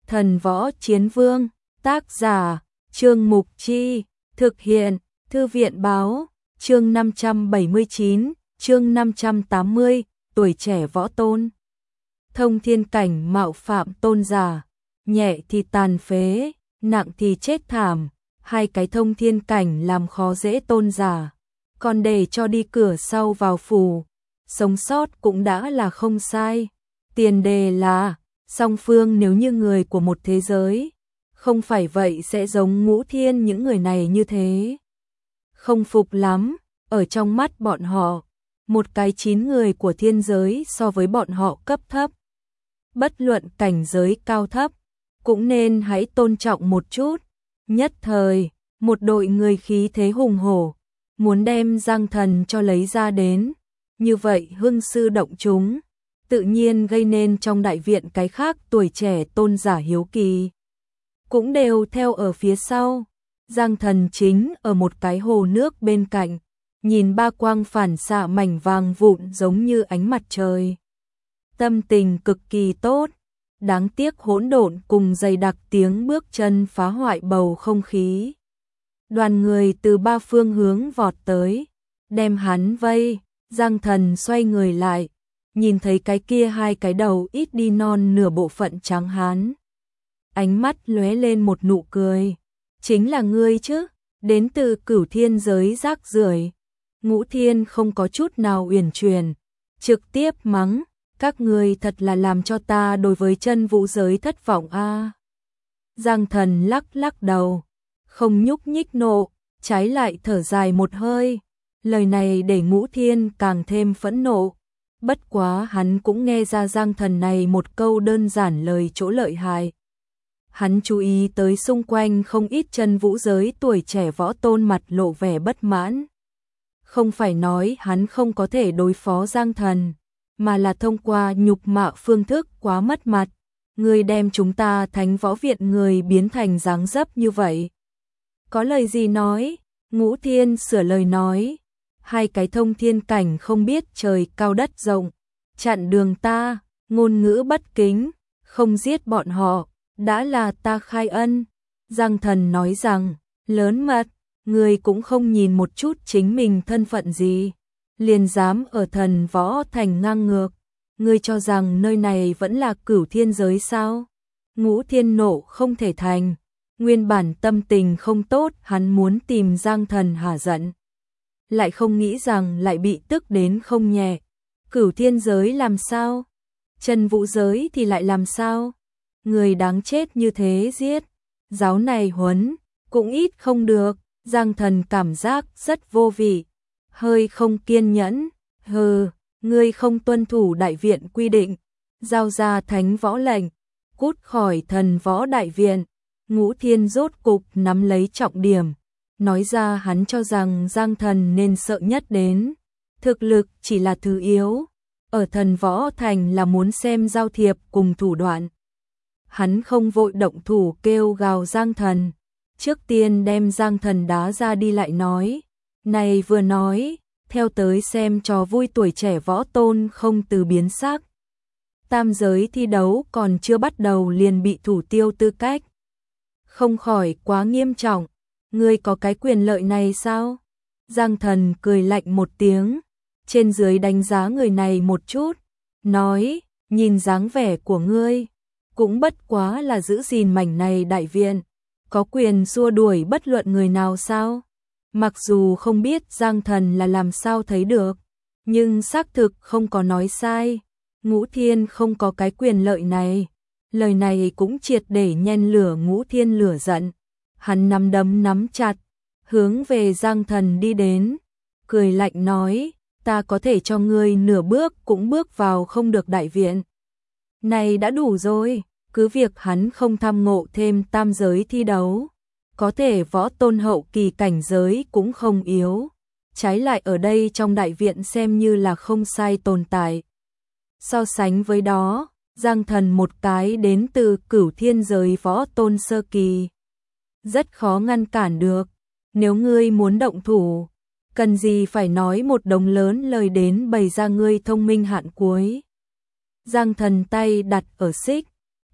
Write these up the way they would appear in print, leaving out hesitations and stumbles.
Thần Võ Chiến Vương, tác giả, Trương Mục Chi, thực hiện, Thư viện Báo, chương 579, chương 580, tuổi trẻ võ tôn. Thông thiên cảnh mạo phạm tôn giả, nhẹ thì tàn phế, nặng thì chết thảm, hai cái thông thiên cảnh làm khó dễ tôn giả, còn để cho đi cửa sau vào phủ, sống sót cũng đã là không sai. Tiền đề là, song phương nếu như người của một thế giới, không phải vậy sẽ giống Ngũ Thiên những người này như thế. Không phục lắm, ở trong mắt bọn họ, một cái 9 người của thiên giới so với bọn họ cấp thấp. Bất luận cảnh giới cao thấp, cũng nên hãy tôn trọng một chút. Nhất thời, một đội người khí thế hùng hổ, muốn đem Giang Thần cho lấy ra đến. Như vậy hưng sư động chúng, tự nhiên gây nên trong đại viện cái khác tuổi trẻ tôn giả hiếu kỳ. Cũng đều theo ở phía sau. Giang Thần chính ở một cái hồ nước bên cạnh, nhìn ba quang phản xạ mảnh vàng vụn giống như ánh mặt trời. Tâm tình cực kỳ tốt, đáng tiếc hỗn độn cùng dày đặc tiếng bước chân phá hoại bầu không khí. Đoàn người từ ba phương hướng vọt tới, đem hắn vây. Giang Thần xoay người lại, nhìn thấy cái kia hai cái đầu ít đi non nửa bộ phận trắng hán. Ánh mắt lóe lên một nụ cười. Chính là ngươi chứ, đến từ Cửu Thiên giới rác rưởi. Ngũ Thiên không có chút nào uyển chuyển, trực tiếp mắng, các ngươi thật là làm cho ta đối với chân vũ giới thất vọng a. Giang Thần lắc lắc đầu, không nhúc nhích nộ, trái lại thở dài một hơi. Lời này để Ngũ Thiên càng thêm phẫn nộ. Bất quá hắn cũng nghe ra Giang Thần này một câu đơn giản lời chỗ lợi hại. Hắn chú ý tới xung quanh không ít chân vũ giới tuổi trẻ võ tôn mặt lộ vẻ bất mãn. Không phải nói hắn không có thể đối phó Giang Thần, mà là thông qua nhục mạ phương thức quá mất mặt. Người đem chúng ta Thánh Võ Viện người biến thành dáng dấp như vậy. Có lời gì nói? Ngũ Thiên sửa lời nói. Hai cái thông thiên cảnh không biết trời cao đất rộng, chặn đường ta, ngôn ngữ bất kính, không giết bọn họ, đã là ta khai ân. Giang Thần nói rằng, lớn mật, người cũng không nhìn một chút chính mình thân phận gì, liền dám ở Thần Võ Thành ngang ngược, ngươi cho rằng nơi này vẫn là Cửu Thiên giới sao? Ngũ Thiên nộ không thể thành, nguyên bản tâm tình không tốt, hắn muốn tìm Giang Thần hả giận. Lại không nghĩ rằng lại bị tức đến không nhẹ. Cửu Thiên giới làm sao? Chân vũ giới thì lại làm sao? Người đáng chết như thế giết. Giáo này huấn, cũng ít không được. Giang Thần cảm giác rất vô vị. Hơi không kiên nhẫn. Hừ, ngươi không tuân thủ đại viện quy định. Giao ra thánh võ lệnh. Cút khỏi Thần Võ đại viện. Ngũ Thiên rốt cục nắm lấy trọng điểm. Nói ra hắn cho rằng Giang Thần nên sợ nhất đến. Thực lực chỉ là thứ yếu. Ở Thần Võ Thành là muốn xem giao thiệp cùng thủ đoạn. Hắn không vội động thủ kêu gào Giang Thần. Trước tiên đem Giang Thần đá ra đi lại nói. Này vừa nói, theo tới xem trò vui tuổi trẻ võ tôn không từ biến sắc. Tam giới thi đấu còn chưa bắt đầu liền bị thủ tiêu tư cách. Không khỏi quá nghiêm trọng. Ngươi có cái quyền lợi này sao? Giang Thần cười lạnh một tiếng, trên dưới đánh giá người này một chút, nói, nhìn dáng vẻ của ngươi, cũng bất quá là giữ gìn mảnh này đại viện, có quyền xua đuổi bất luận người nào sao? Mặc dù không biết Giang Thần là làm sao thấy được, nhưng xác thực không có nói sai, Ngũ Thiên không có cái quyền lợi này. Lời này cũng triệt để nhen lửa Ngũ Thiên lửa giận. Hắn nắm đấm nắm chặt, hướng về Giang Thần đi đến, cười lạnh nói, ta có thể cho ngươi nửa bước cũng bước vào không được đại viện. Này đã đủ rồi, cứ việc hắn không tham ngộ thêm tam giới thi đấu, có thể võ tôn hậu kỳ cảnh giới cũng không yếu, trái lại ở đây trong đại viện xem như là không sai tồn tại. So sánh với đó, Giang Thần một cái đến từ Cửu Thiên giới võ tôn sơ kỳ. Rất khó ngăn cản được, nếu ngươi muốn động thủ, cần gì phải nói một đống lớn lời đến bày ra ngươi thông minh hạn cuối. Giang Thần tay đặt ở xích,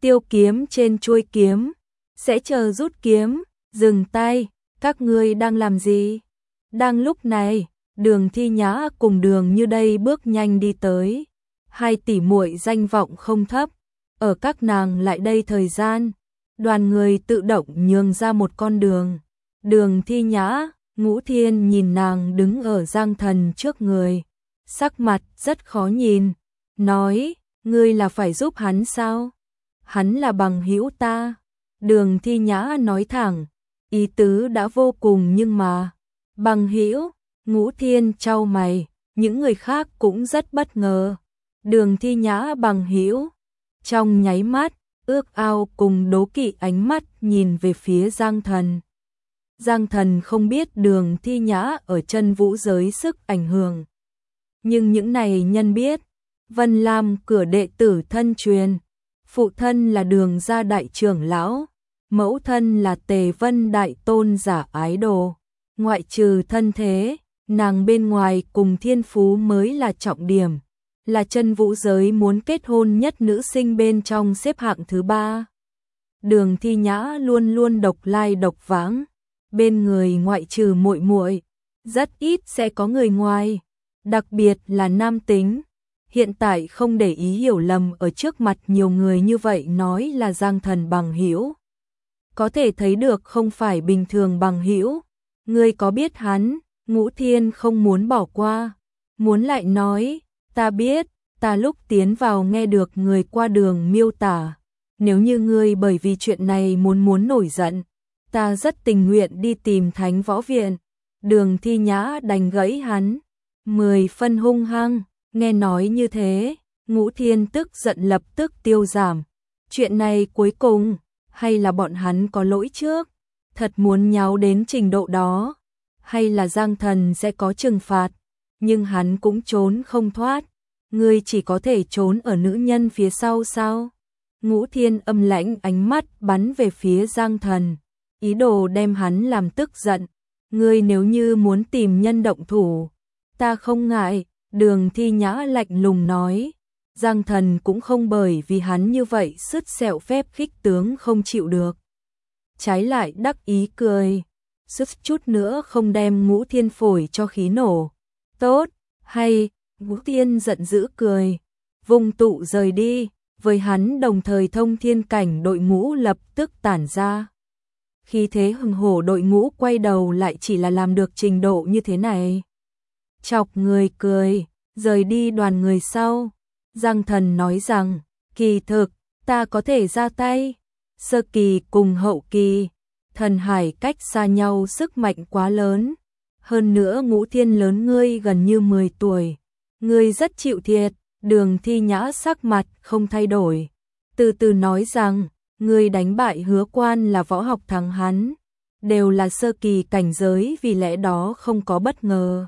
Tiêu kiếm trên chuôi kiếm, sẽ chờ rút kiếm, dừng tay, các ngươi đang làm gì? Đang lúc này, Đường Thi Nhã cùng Đường Như Đây bước nhanh đi tới. Hai tỷ muội danh vọng không thấp, ở các nàng lại đây thời gian, đoàn người tự động nhường ra một con đường. Đường Thi Nhã, Ngũ Thiên nhìn nàng đứng ở Giang Thần trước người, sắc mặt rất khó nhìn, nói, ngươi là phải giúp hắn sao? Hắn là bằng hữu ta. Đường Thi Nhã nói thẳng, ý tứ đã vô cùng nhưng mà, bằng hữu, Ngũ Thiên chau mày, những người khác cũng rất bất ngờ. Đường Thi Nhã bằng hữu, trong nháy mắt, ước ao cùng đố kỵ ánh mắt nhìn về phía Giang Thần. Giang Thần không biết Đường Thi Nhã ở chân vũ giới sức ảnh hưởng. Nhưng những này nhân biết, Vân Lam cửa đệ tử thân truyền, phụ thân là Đường gia đại trưởng lão, mẫu thân là Tề Vân đại tôn giả ái đồ, ngoại trừ thân thế, nàng bên ngoài cùng thiên phú mới là trọng điểm, là chân vũ giới muốn kết hôn nhất nữ sinh bên trong xếp hạng thứ 3. Đường Thi Nhã luôn luôn độc lai độc vãng, bên người ngoại trừ muội muội, rất ít sẽ có người ngoài, đặc biệt là nam tính. Hiện tại không để ý hiểu lầm ở trước mặt nhiều người như vậy nói là Giang Thần bằng hữu. Có thể thấy được không phải bình thường bằng hữu. Ngươi có biết hắn? Ngũ Thiên không muốn bỏ qua, muốn lại nói, ta biết, ta lúc tiến vào nghe được người qua đường miêu tả, nếu như ngươi bởi vì chuyện này muốn nổi giận, ta rất tình nguyện đi tìm Thánh Võ Viện. Đường Thi Nhã đành gãy hắn, 10 phân hung hăng, nghe nói như thế, Ngũ Thiên tức giận lập tức tiêu giảm. Chuyện này cuối cùng, hay là bọn hắn có lỗi trước, thật muốn nháo đến trình độ đó, hay là Giang Thần sẽ có trừng phạt, nhưng hắn cũng trốn không thoát, ngươi chỉ có thể trốn ở nữ nhân phía sau sao? Ngũ Thiên âm lãnh ánh mắt bắn về phía Giang Thần, ý đồ đem hắn làm tức giận, ngươi nếu như muốn tìm nhân động thủ, ta không ngại. Đường Thi Nhã lạnh lùng nói, Giang Thần cũng không bởi vì hắn như vậy sứt sẹo phép khích tướng không chịu được. Trái lại đắc ý cười, sức chút nữa không đem Ngũ Thiên phổi cho khí nổ. Tốt, hay, Ngũ Thiên giận dữ cười, vùng tụ rời đi, với hắn đồng thời thông thiên cảnh đội ngũ lập tức tản ra. Khi thế hừng hổ đội ngũ quay đầu lại chỉ là làm được trình độ như thế này. Chọc người cười, rời đi đoàn người sau. Giang Thần nói rằng, kỳ thực, ta có thể ra tay. Sơ kỳ cùng hậu kỳ, thần hải cách xa nhau sức mạnh quá lớn. Hơn nữa Ngũ Thiên lớn ngươi gần như 10 tuổi. Ngươi rất chịu thiệt, Đường Thi Nhã sắc mặt không thay đổi. Từ từ nói rằng, ngươi đánh bại Hứa Quan là võ học thắng hắn. Đều là sơ kỳ cảnh giới vì lẽ đó không có bất ngờ.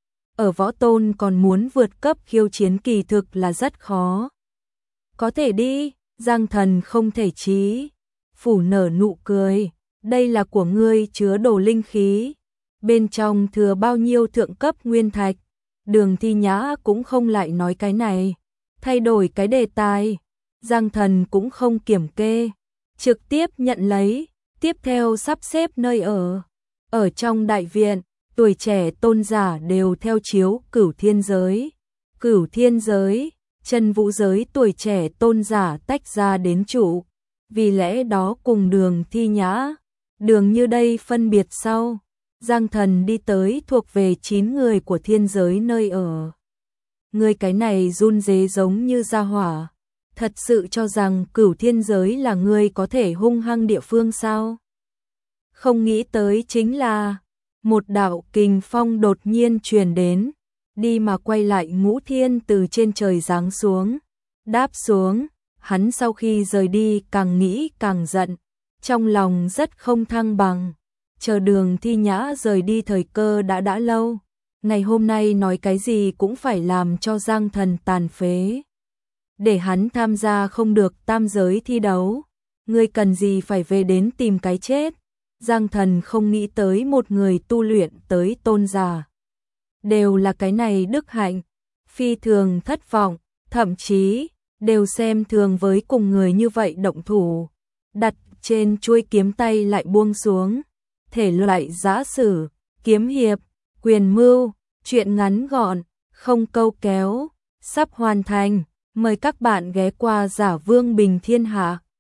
Ở võ tôn còn muốn vượt cấp khiêu chiến kỳ thực là rất khó. Có thể đi, Giang Thần không thể chí. Phủ nở nụ cười, đây là của ngươi chứa đồ linh khí. Bên trong thừa bao nhiêu thượng cấp nguyên thạch. Đường Thi Nhã cũng không lại nói cái này. Thay đổi cái đề tài. Giang Thần cũng không kiểm kê. Trực tiếp nhận lấy. Tiếp theo sắp xếp nơi ở. Ở trong đại viện, tuổi trẻ tôn giả đều theo chiếu Cửu Thiên giới. Cửu Thiên giới, chân vũ giới tuổi trẻ tôn giả tách ra đến chủ. Vì lẽ đó cùng Đường Thi Nhã, Đường Như Đây phân biệt sau. Giang Thần đi tới thuộc về 9 người của thiên giới nơi ở. Người cái này run rế giống như gia hỏa. Thật sự cho rằng Cửu Thiên giới là người có thể hung hăng địa phương sao? Không nghĩ tới chính là một đạo kình phong đột nhiên truyền đến, đi mà quay lại Ngũ Thiên từ trên trời giáng xuống, đáp xuống, hắn sau khi rời đi càng nghĩ càng giận, trong lòng rất không thăng bằng, chờ Đường Thi Nhã rời đi thời cơ đã lâu, ngày hôm nay nói cái gì cũng phải làm cho Giang Thần tàn phế. Để hắn tham gia không được tam giới thi đấu, ngươi cần gì phải về đến tìm cái chết. Giang Thần không nghĩ tới một người tu luyện tới tôn giả. Đều là cái này đức hạnh, phi thường thất vọng, thậm chí, đều xem thường với cùng người như vậy động thủ. Đặt trên chuôi kiếm tay lại buông xuống. Thể loại giã sử, kiếm hiệp, quyền mưu, truyện ngắn gọn, không câu kéo, sắp hoàn thành. Mời các bạn ghé qua Giả Vương Bình Thiên Hạ.